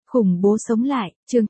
Khủng bố sống lại, chương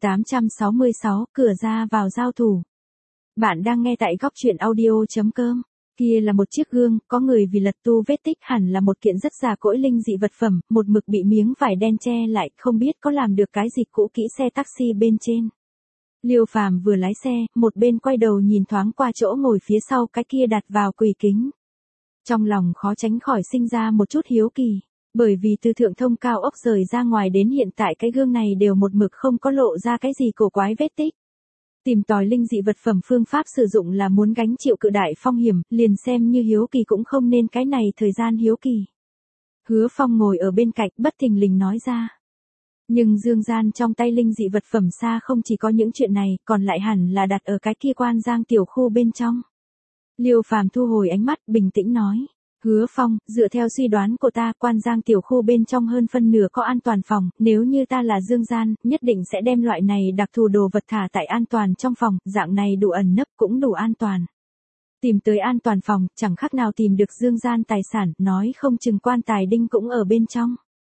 866, cửa ra vào giao thủ. Bạn đang nghe tại góc truyện audio.com. Kia là một chiếc gương, có người vì lật tu vết tích hẳn là một kiện rất già cỗi linh dị vật phẩm, một mực bị miếng vải đen che lại, không biết có làm được cái gì cũ kỹ xe taxi bên trên. Liêu Phàm vừa lái xe, một bên quay đầu nhìn thoáng qua chỗ ngồi phía sau cái kia đặt vào quầy kính. Trong lòng khó tránh khỏi sinh ra một chút hiếu kỳ. Bởi vì từ thượng thông cao ốc rời ra ngoài đến hiện tại cái gương này đều một mực không có lộ ra cái gì cổ quái vết tích. Tìm tòi linh dị vật phẩm phương pháp sử dụng là muốn gánh chịu cự đại phong hiểm, liền xem như hiếu kỳ cũng không nên cái này thời gian hiếu kỳ. Hứa Phong ngồi ở bên cạnh bất thình lình nói ra. Nhưng dương gian trong tay linh dị vật phẩm xa không chỉ có những chuyện này, còn lại hẳn là đặt ở cái kia Quan Giang tiểu khu bên trong. Liêu Phàm thu hồi ánh mắt, bình tĩnh nói. Hứa Phong, dựa theo suy đoán của ta, Quan Giang tiểu khu bên trong hơn phân nửa có an toàn phòng, nếu như ta là dương gian, nhất định sẽ đem loại này đặc thù đồ vật thả tại an toàn trong phòng, dạng này đủ ẩn nấp cũng đủ an toàn. Tìm tới an toàn phòng, chẳng khác nào tìm được dương gian tài sản, nói không chừng quan tài đinh cũng ở bên trong.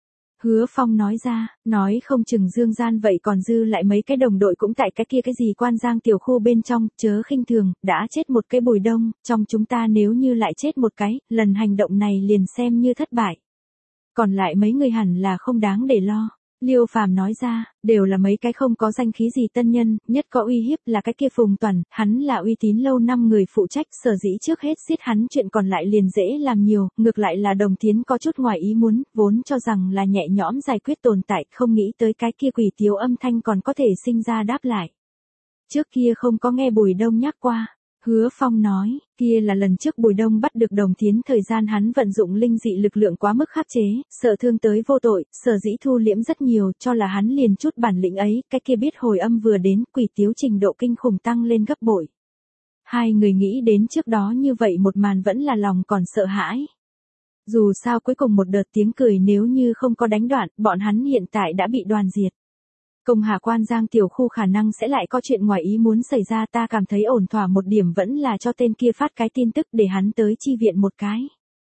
Hứa Phong nói ra, nói không chừng dương gian vậy còn dư lại mấy cái đồng đội cũng tại cái kia cái gì Quan Giang tiểu khu bên trong, chớ khinh thường, đã chết một cái Bùi Đông, trong chúng ta nếu như lại chết một cái, lần hành động này liền xem như thất bại. Còn lại mấy người hẳn là không đáng để lo. Liêu Phàm nói ra, đều là mấy cái không có danh khí gì tân nhân, nhất có uy hiếp là cái kia Phùng Toàn, hắn là uy tín lâu năm người phụ trách, sở dĩ trước hết giết hắn chuyện còn lại liền dễ làm nhiều, ngược lại là Đồng Tiến có chút ngoài ý muốn, vốn cho rằng là nhẹ nhõm giải quyết tồn tại, không nghĩ tới cái kia quỷ tiếu âm thanh còn có thể sinh ra đáp lại. Trước kia không có nghe Bùi Đông nhắc qua. Hứa Phong nói, kia là lần trước Bùi Đông bắt được Đồng Tiến thời gian hắn vận dụng linh dị lực lượng quá mức khắc chế, sợ thương tới vô tội, sở dĩ thu liễm rất nhiều, cho là hắn liền chút bản lĩnh ấy, cái kia biết hồi âm vừa đến, quỷ tiếu trình độ kinh khủng tăng lên gấp bội. Hai người nghĩ đến trước đó như vậy một màn vẫn là lòng còn sợ hãi. Dù sao cuối cùng một đợt tiếng cười nếu như không có đánh đoạn, bọn hắn hiện tại đã bị đoàn diệt. Công Hà Quan Giang tiểu khu khả năng sẽ lại có chuyện ngoài ý muốn xảy ra, ta cảm thấy ổn thỏa một điểm vẫn là cho tên kia phát cái tin tức để hắn tới chi viện một cái.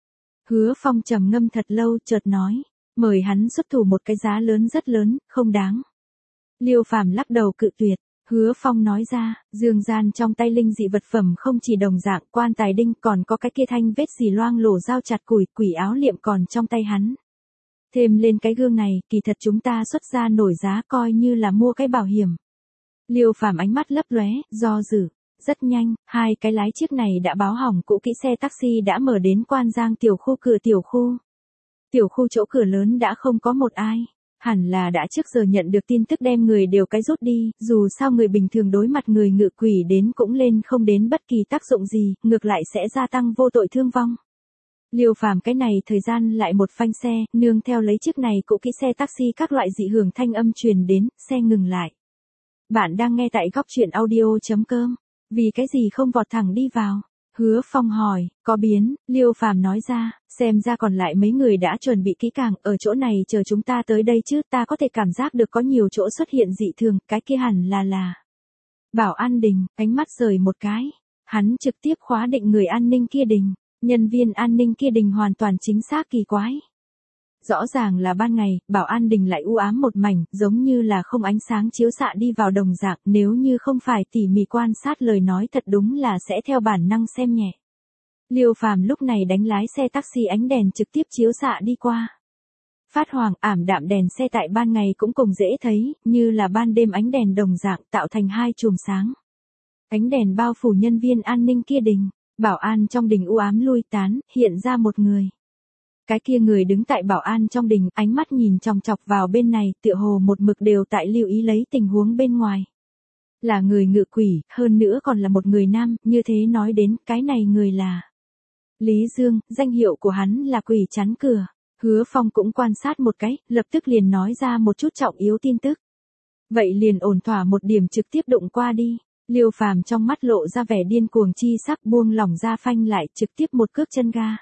Hứa Phong trầm ngâm thật lâu chợt nói, mời hắn xuất thủ một cái giá lớn rất lớn, không đáng. Liêu Phàm lắc đầu cự tuyệt. Hứa Phong nói ra, dương gian trong tay linh dị vật phẩm không chỉ đồng dạng quan tài đinh còn có cái kia thanh vết xì loang lổ dao chặt củi, quỷ áo liệm còn trong tay hắn. Thêm lên cái gương này, kỳ thật chúng ta xuất ra nổi giá coi như là mua cái bảo hiểm. Liêu Phàm ánh mắt lấp lóe, do dự. Rất nhanh, hai cái lái chiếc này đã báo hỏng cũ kỹ xe taxi đã mở đến Quan Giang tiểu khu cửa tiểu khu. Tiểu khu chỗ cửa lớn đã không có một ai. Hẳn là đã trước giờ nhận được tin tức đem người đều cái rút đi, dù sao người bình thường đối mặt người ngự quỷ đến cũng lên không đến bất kỳ tác dụng gì, ngược lại sẽ gia tăng vô tội thương vong. Liêu Phàm cái này thời gian lại một phanh xe, nương theo lấy chiếc này cũ kỹ xe taxi các loại dị hưởng thanh âm truyền đến, xe ngừng lại. Bạn đang nghe tại góc truyện audio.com, vì cái gì không vọt thẳng đi vào? Hứa Phong hỏi, có biến, Liêu Phàm nói ra, xem ra còn lại mấy người đã chuẩn bị kỹ càng, ở chỗ này chờ chúng ta tới đây chứ, ta có thể cảm giác được có nhiều chỗ xuất hiện dị thường, cái kia hẳn là. Bảo an đình, ánh mắt rời một cái, hắn trực tiếp khóa định người an ninh kia đình. Nhân viên an ninh kia đình hoàn toàn chính xác kỳ quái. Rõ ràng là ban ngày, bảo an đình lại u ám một mảnh, giống như là không ánh sáng chiếu xạ đi vào đồng dạng, nếu như không phải tỉ mỉ quan sát lời nói thật đúng là sẽ theo bản năng xem nhẹ. Liêu Phàm lúc này đánh lái xe taxi ánh đèn trực tiếp chiếu xạ đi qua. Phát hoàng ảm đạm đèn xe tại ban ngày cũng cùng dễ thấy, như là ban đêm ánh đèn đồng dạng tạo thành hai chùm sáng. Ánh đèn bao phủ nhân viên an ninh kia đình. Bảo an trong đình u ám lui tán, hiện ra một người. Cái kia người đứng tại bảo an trong đình, ánh mắt nhìn chòng chọc vào bên này, tựa hồ một mực đều tại lưu ý lấy tình huống bên ngoài. Là người ngự quỷ, hơn nữa còn là một người nam, như thế nói đến, cái này người là Lý Dương, danh hiệu của hắn là quỷ chắn cửa. Hứa Phong cũng quan sát một cái, lập tức liền nói ra một chút trọng yếu tin tức. Vậy liền ổn thỏa một điểm trực tiếp đụng qua đi. Liêu Phàm trong mắt lộ ra vẻ điên cuồng chi sắc buông lỏng ra phanh lại trực tiếp một cước chân ga.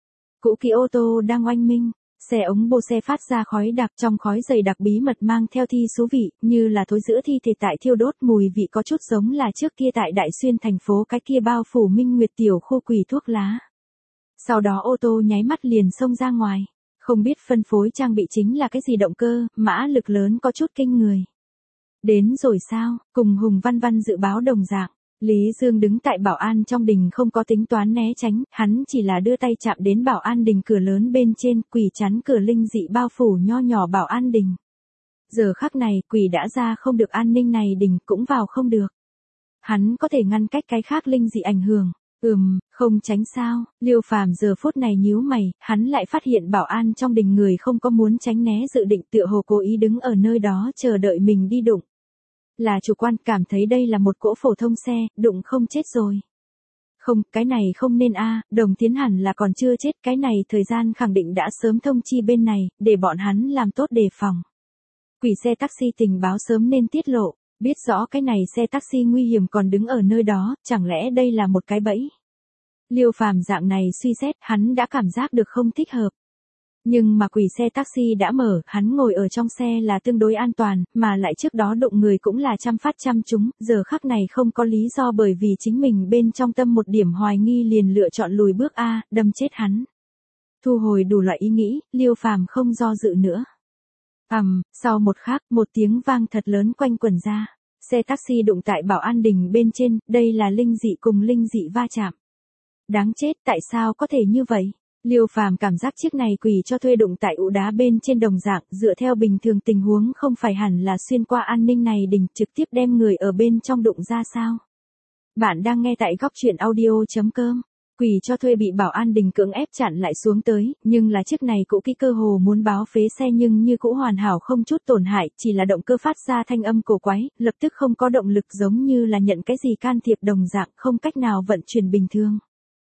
Cũ kỹ ô tô đang oanh minh, xe ống bô xe phát ra khói đặc trong khói dày đặc bí mật mang theo thi số vị, như là thối giữa thi thể tại thiêu đốt mùi vị có chút giống là trước kia tại Đại Xuyên thành phố cái kia bao phủ Minh Nguyệt tiểu khu quỷ thuốc lá. Sau đó ô tô nháy mắt liền xông ra ngoài. Không biết phân phối trang bị chính là cái gì động cơ, mã lực lớn có chút kinh người. Đến rồi sao, cùng Hùng Văn Văn dự báo đồng dạng. Lý Dương đứng tại bảo an trong đình không có tính toán né tránh, hắn chỉ là đưa tay chạm đến bảo an đình cửa lớn bên trên, quỷ chắn cửa linh dị bao phủ nho nhỏ bảo an đình. Giờ khắc này quỷ đã ra không được an ninh này đình cũng vào không được. Hắn có thể ngăn cách cái khác linh dị ảnh hưởng. Không tránh sao, Liêu Phàm giờ phút này nhíu mày, hắn lại phát hiện bảo an trong đình người không có muốn tránh né dự định tựa hồ cố ý đứng ở nơi đó chờ đợi mình đi đụng. Là chủ quan cảm thấy đây là một cỗ phổ thông xe, đụng không chết rồi. Không, cái này không nên Đồng Tiến hẳn là còn chưa chết, cái này thời gian khẳng định đã sớm thông chi bên này, để bọn hắn làm tốt đề phòng. Quỷ xe taxi tình báo sớm nên tiết lộ, biết rõ cái này xe taxi nguy hiểm còn đứng ở nơi đó, chẳng lẽ đây là một cái bẫy. Liêu Phàm dạng này suy xét, hắn đã cảm giác được không thích hợp. Nhưng mà quỷ xe taxi đã mở, hắn ngồi ở trong xe là tương đối an toàn, mà lại trước đó đụng người cũng là trăm phát trăm trúng, giờ khắc này không có lý do bởi vì chính mình bên trong tâm một điểm hoài nghi liền lựa chọn lùi bước đâm chết hắn. Thu hồi đủ loại ý nghĩ, Liêu Phàm không do dự nữa. Sau một khắc, một tiếng vang thật lớn quanh quẩn ra. Xe taxi đụng tại bảo an đình bên trên, đây là linh dị cùng linh dị va chạm. Đáng chết, tại sao có thể như vậy? Liêu Phàm cảm giác chiếc này quỷ cho thuê đụng tại ụ đá bên trên đồng dạng, dựa theo bình thường tình huống không phải hẳn là xuyên qua an ninh này đình trực tiếp đem người ở bên trong đụng ra sao? Bạn đang nghe tại góc truyện audio.com. Quỷ cho thuê bị bảo an đình cưỡng ép chặn lại xuống tới, nhưng là chiếc này cũ kỹ cơ hồ muốn báo phế xe nhưng như cũ hoàn hảo không chút tổn hại, chỉ là động cơ phát ra thanh âm cổ quái, lập tức không có động lực giống như là nhận cái gì can thiệp đồng dạng, không cách nào vận chuyển bình thường.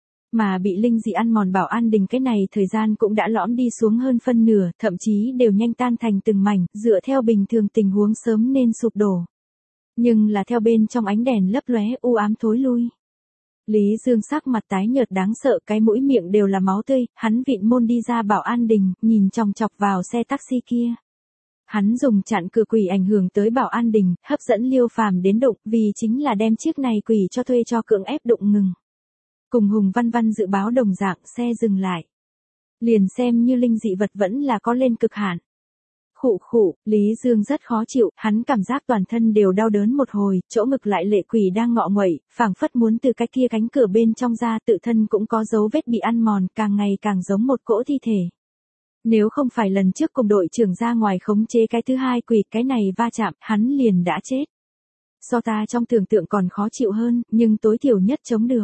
Mà bị linh dị ăn mòn bảo an đình cái này thời gian cũng đã lõm đi xuống hơn phân nửa, thậm chí đều nhanh tan thành từng mảnh, dựa theo bình thường tình huống sớm nên sụp đổ. Nhưng là theo bên trong ánh đèn lấp lóe u ám thối lui. Lý Dương sắc mặt tái nhợt đáng sợ, cái mũi miệng đều là máu tươi, hắn vịn môn đi ra bảo an đình, nhìn chòng chọc vào xe taxi kia. Hắn dùng chặn cửa quỷ ảnh hưởng tới bảo an đình, hấp dẫn Liêu Phàm đến đụng, vì chính là đem chiếc này quỷ cho thuê cho cưỡng ép đụng ngừng. Cùng Hùng Văn Văn dự báo đồng dạng, xe dừng lại. Liền xem như linh dị vật vẫn là có lên cực hạn. Khụ, Lý Dương rất khó chịu, hắn cảm giác toàn thân đều đau đớn một hồi, chỗ ngực lại lệ quỷ đang ngọ nguậy, phảng phất muốn từ cái kia cánh cửa bên trong ra, tự thân cũng có dấu vết bị ăn mòn, càng ngày càng giống một cỗ thi thể. Nếu không phải lần trước cùng đội trưởng ra ngoài khống chế cái thứ hai quỷ, cái này va chạm, hắn liền đã chết. So ta trong tưởng tượng còn khó chịu hơn, nhưng tối thiểu nhất chống được.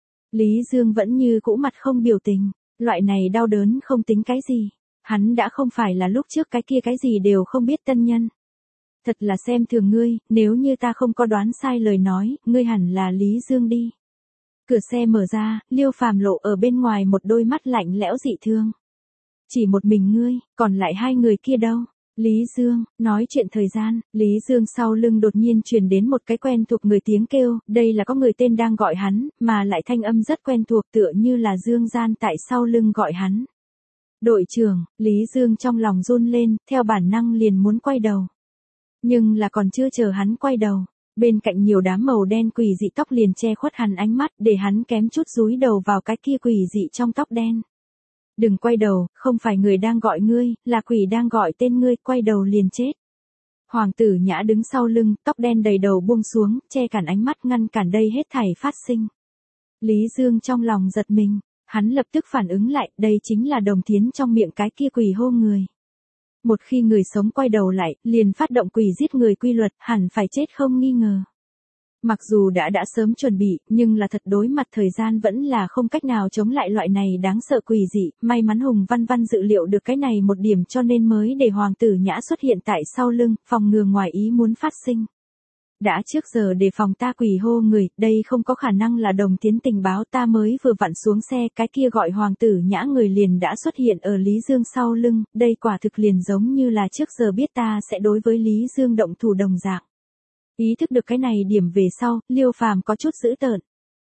Lý Dương vẫn như cũ mặt không biểu tình, loại này đau đớn không tính cái gì. Hắn đã không phải là lúc trước cái kia cái gì đều không biết tân nhân. Thật là xem thường ngươi, nếu như ta không có đoán sai lời nói, ngươi hẳn là Lý Dương đi. Cửa xe mở ra, Liêu Phàm lộ ở bên ngoài một đôi mắt lạnh lẽo dị thương. Chỉ một mình ngươi, còn lại hai người kia đâu? Lý Dương, nói chuyện thời gian, Lý Dương sau lưng đột nhiên truyền đến một cái quen thuộc người tiếng kêu, đây là có người tên đang gọi hắn, mà lại thanh âm rất quen thuộc tựa như là Dương Gian tại sau lưng gọi hắn. Đội trưởng, Lý Dương trong lòng run lên, theo bản năng liền muốn quay đầu. Nhưng là còn chưa chờ hắn quay đầu, bên cạnh nhiều đám màu đen quỷ dị tóc liền che khuất hắn ánh mắt để hắn kém chút dúi đầu vào cái kia quỷ dị trong tóc đen. Đừng quay đầu, không phải người đang gọi ngươi, là quỷ đang gọi tên ngươi, quay đầu liền chết. Hoàng tử Nhã đứng sau lưng, tóc đen đầy đầu buông xuống, che cản ánh mắt ngăn cản đây hết thảy phát sinh. Lý Dương trong lòng giật mình. Hắn lập tức phản ứng lại, đây chính là Đồng Thiến trong miệng cái kia quỷ hô người. Một khi người sống quay đầu lại, liền phát động quỷ giết người quy luật, hẳn phải chết không nghi ngờ. Mặc dù đã sớm chuẩn bị, nhưng là thật đối mặt thời gian vẫn là không cách nào chống lại loại này đáng sợ quỷ dị, may mắn Hùng Văn Văn dự liệu được cái này một điểm cho nên mới để Hoàng tử Nhã xuất hiện tại sau lưng, phòng ngừa ngoài ý muốn phát sinh. Đã trước giờ đề phòng ta quỷ hô người, đây không có khả năng là Đồng Tiến tình báo ta mới vừa vặn xuống xe, cái kia gọi Hoàng tử Nhã người liền đã xuất hiện ở Lý Dương sau lưng, đây quả thực liền giống như là trước giờ biết ta sẽ đối với Lý Dương động thủ đồng dạng. Ý thức được cái này điểm về sau, Liêu Phàm có chút dữ tợn.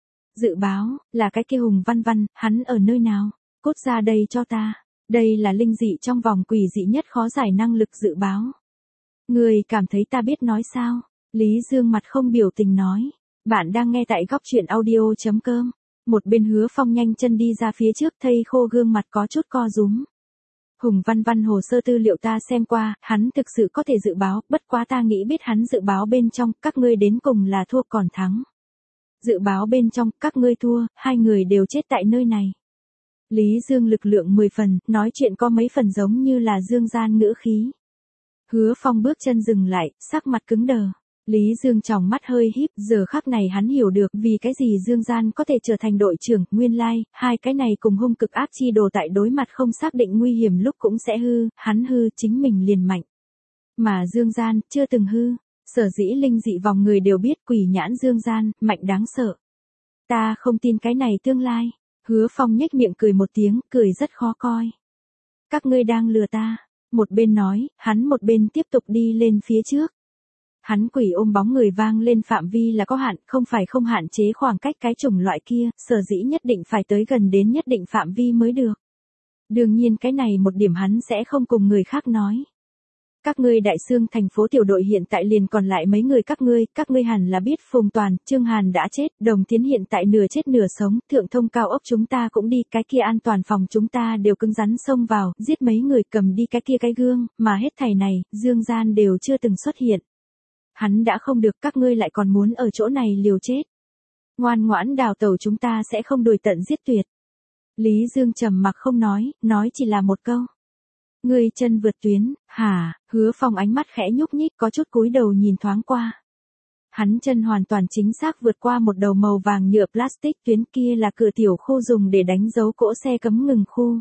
Dự báo, là cái kia Hùng Văn Văn, hắn ở nơi nào? Cút ra đây cho ta. Đây là linh dị trong vòng quỷ dị nhất khó giải năng lực dự báo. Người cảm thấy ta biết nói sao? Lý Dương mặt không biểu tình nói. Bạn đang nghe tại góc truyện audio.com. Một bên Hứa Phong nhanh chân đi ra phía trước thây khô gương mặt có chút co rúm. Hùng Văn Văn hồ sơ tư liệu ta xem qua, hắn thực sự có thể dự báo, bất quá ta nghĩ biết hắn dự báo bên trong, các ngươi đến cùng là thua còn thắng. Dự báo bên trong, các ngươi thua, hai người đều chết tại nơi này. Lý Dương lực lượng 10 phần, nói chuyện có mấy phần giống như là dương gian ngữ khí. Hứa Phong bước chân dừng lại, sắc mặt cứng đờ. Lý Dương tròng mắt hơi híp, giờ khắc này hắn hiểu được vì cái gì Dương Gian có thể trở thành đội trưởng, nguyên lai, hai cái này cùng hung cực ác chi đồ tại đối mặt không xác định nguy hiểm lúc cũng sẽ hư, hắn hư chính mình liền mạnh. Mà Dương Gian, chưa từng hư, sở dĩ linh dị vòng người đều biết quỷ nhãn Dương Gian, mạnh đáng sợ. Ta không tin cái này tương lai. Hứa Phong nhếch miệng cười một tiếng, cười rất khó coi. Các ngươi đang lừa ta. Một bên nói, hắn một bên tiếp tục đi lên phía trước. Hắn quỷ ôm bóng người vang lên phạm vi là có hạn, không phải không hạn chế khoảng cách cái chủng loại kia, sở dĩ nhất định phải tới gần đến nhất định phạm vi mới được. Đương nhiên cái này một điểm hắn sẽ không cùng người khác nói. Các ngươi Đại Xương thành phố tiểu đội hiện tại liền còn lại mấy người các ngươi hẳn là biết Phùng Toàn, Trương Hàn đã chết, Đồng Tiến hiện tại nửa chết nửa sống, thượng thông cao ốc chúng ta cũng đi, cái kia an toàn phòng chúng ta đều cứng rắn xông vào, giết mấy người cầm đi cái kia cái gương, mà hết thảy này, Dương Gian đều chưa từng xuất hiện. Hắn đã không được, các ngươi lại còn muốn ở chỗ này liều chết. Ngoan ngoãn đào tẩu chúng ta sẽ không đuổi tận giết tuyệt. Lý Dương trầm mặc không nói chỉ là một câu. Ngươi chân vượt tuyến, hả? Hứa Phong ánh mắt khẽ nhúc nhích có chút cúi đầu nhìn thoáng qua. Hắn chân hoàn toàn chính xác vượt qua một đầu màu vàng nhựa plastic, tuyến kia là cửa tiểu khu dùng để đánh dấu cỗ xe cấm ngừng khu.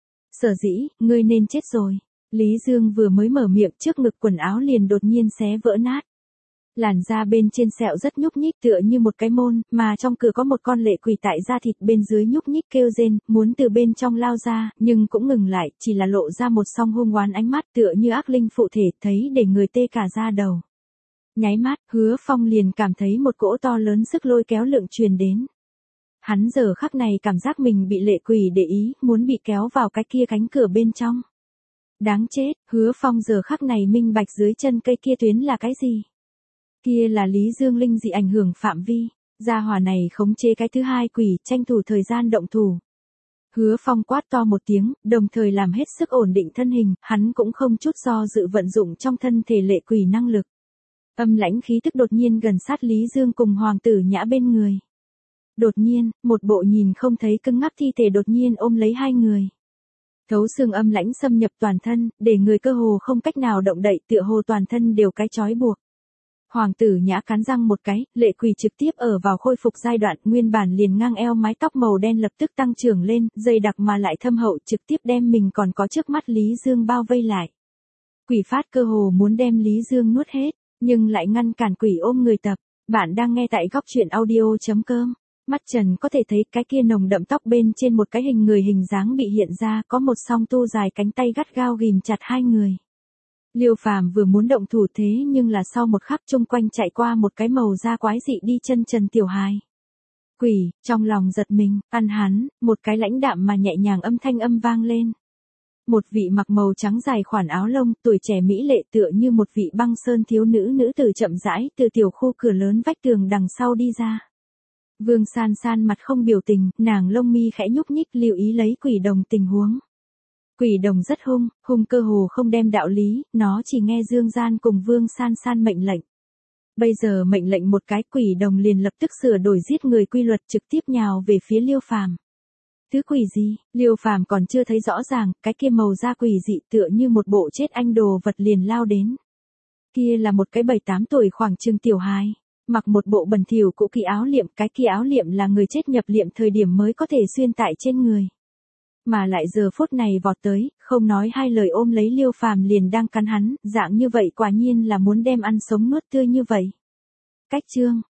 Sở dĩ, ngươi nên chết rồi. Lý Dương vừa mới mở miệng, trước ngực quần áo liền đột nhiên xé vỡ nát. Làn da bên trên sẹo rất nhúc nhích tựa như một cái môn, mà trong cửa có một con lệ quỷ tại da thịt bên dưới nhúc nhích kêu rên, muốn từ bên trong lao ra, nhưng cũng ngừng lại, chỉ là lộ ra một song hung oán ánh mắt tựa như ác linh phụ thể, thấy để người tê cả da đầu. Nháy mắt, Hứa Phong liền cảm thấy một cỗ to lớn sức lôi kéo lượng truyền đến. Hắn giờ khắc này cảm giác mình bị lệ quỷ để ý, muốn bị kéo vào cái kia cánh cửa bên trong. Đáng chết, Hứa Phong giờ khắc này minh bạch dưới chân cây kia tuyến là cái gì? Kia là Lý Dương linh dị ảnh hưởng phạm vi, gia hỏa này khống chế cái thứ hai quỷ, tranh thủ thời gian động thủ. Hứa Phong quát to một tiếng, đồng thời làm hết sức ổn định thân hình, hắn cũng không chút do dự vận dụng trong thân thể lệ quỷ năng lực. Âm lãnh khí tức đột nhiên gần sát Lý Dương cùng Hoàng tử Nhã bên người. Đột nhiên, một bộ nhìn không thấy cứng ngắc thi thể đột nhiên ôm lấy hai người. Thấu xương âm lãnh xâm nhập toàn thân, để người cơ hồ không cách nào động đậy, tựa hồ toàn thân đều cái trói buộc. Hoàng tử Nhã cắn răng một cái, lệ quỷ trực tiếp ở vào khôi phục giai đoạn, nguyên bản liền ngang eo mái tóc màu đen lập tức tăng trưởng lên, dày đặc mà lại thâm hậu, trực tiếp đem mình còn có trước mắt Lý Dương bao vây lại. Quỷ phát cơ hồ muốn đem Lý Dương nuốt hết, nhưng lại ngăn cản quỷ ôm người tập. Bạn đang nghe tại góc truyện audio.com. Mắt Trần có thể thấy cái kia nồng đậm tóc bên trên một cái hình người hình dáng bị hiện ra, có một song tu dài cánh tay gắt gao ghìm chặt hai người. Liêu Phàm vừa muốn động thủ thế nhưng là sau một khắc chung quanh chạy qua một cái màu da quái dị đi chân trần tiểu hài. Quỷ, trong lòng giật mình, ăn hắn, một cái lãnh đạm mà nhẹ nhàng âm thanh âm vang lên. Một vị mặc màu trắng dài khoản áo lông, tuổi trẻ mỹ lệ tựa như một vị băng sơn thiếu nữ nữ tử chậm rãi từ tiểu khu cửa lớn vách tường đằng sau đi ra. Vương San San mặt không biểu tình, nàng lông mi khẽ nhúc nhích lưu ý lấy quỷ đồng tình huống. Quỷ đồng rất hung cơ hồ không đem đạo lý, nó chỉ nghe Dương Gian cùng Vương San San mệnh lệnh. Bây giờ mệnh lệnh một cái, quỷ đồng liền lập tức sửa đổi giết người quy luật, trực tiếp nhào về phía Liêu Phàm. Thứ quỷ gì? Liêu Phàm còn chưa thấy rõ ràng, cái kia màu da quỷ dị tựa như một bộ chết anh đồ vật liền lao đến. Kia là một cái 7-8 tuổi khoảng chừng tiểu hài, mặc một bộ bẩn thỉu cũ kỹ áo liệm, cái kia áo liệm là người chết nhập liệm thời điểm mới có thể xuyên tại trên người. Mà lại giờ phút này vọt tới, không nói hai lời ôm lấy Liêu Phàm liền đang cắn hắn, dạng như vậy quả nhiên là muốn đem ăn sống nuốt tươi như vậy. Cách chương,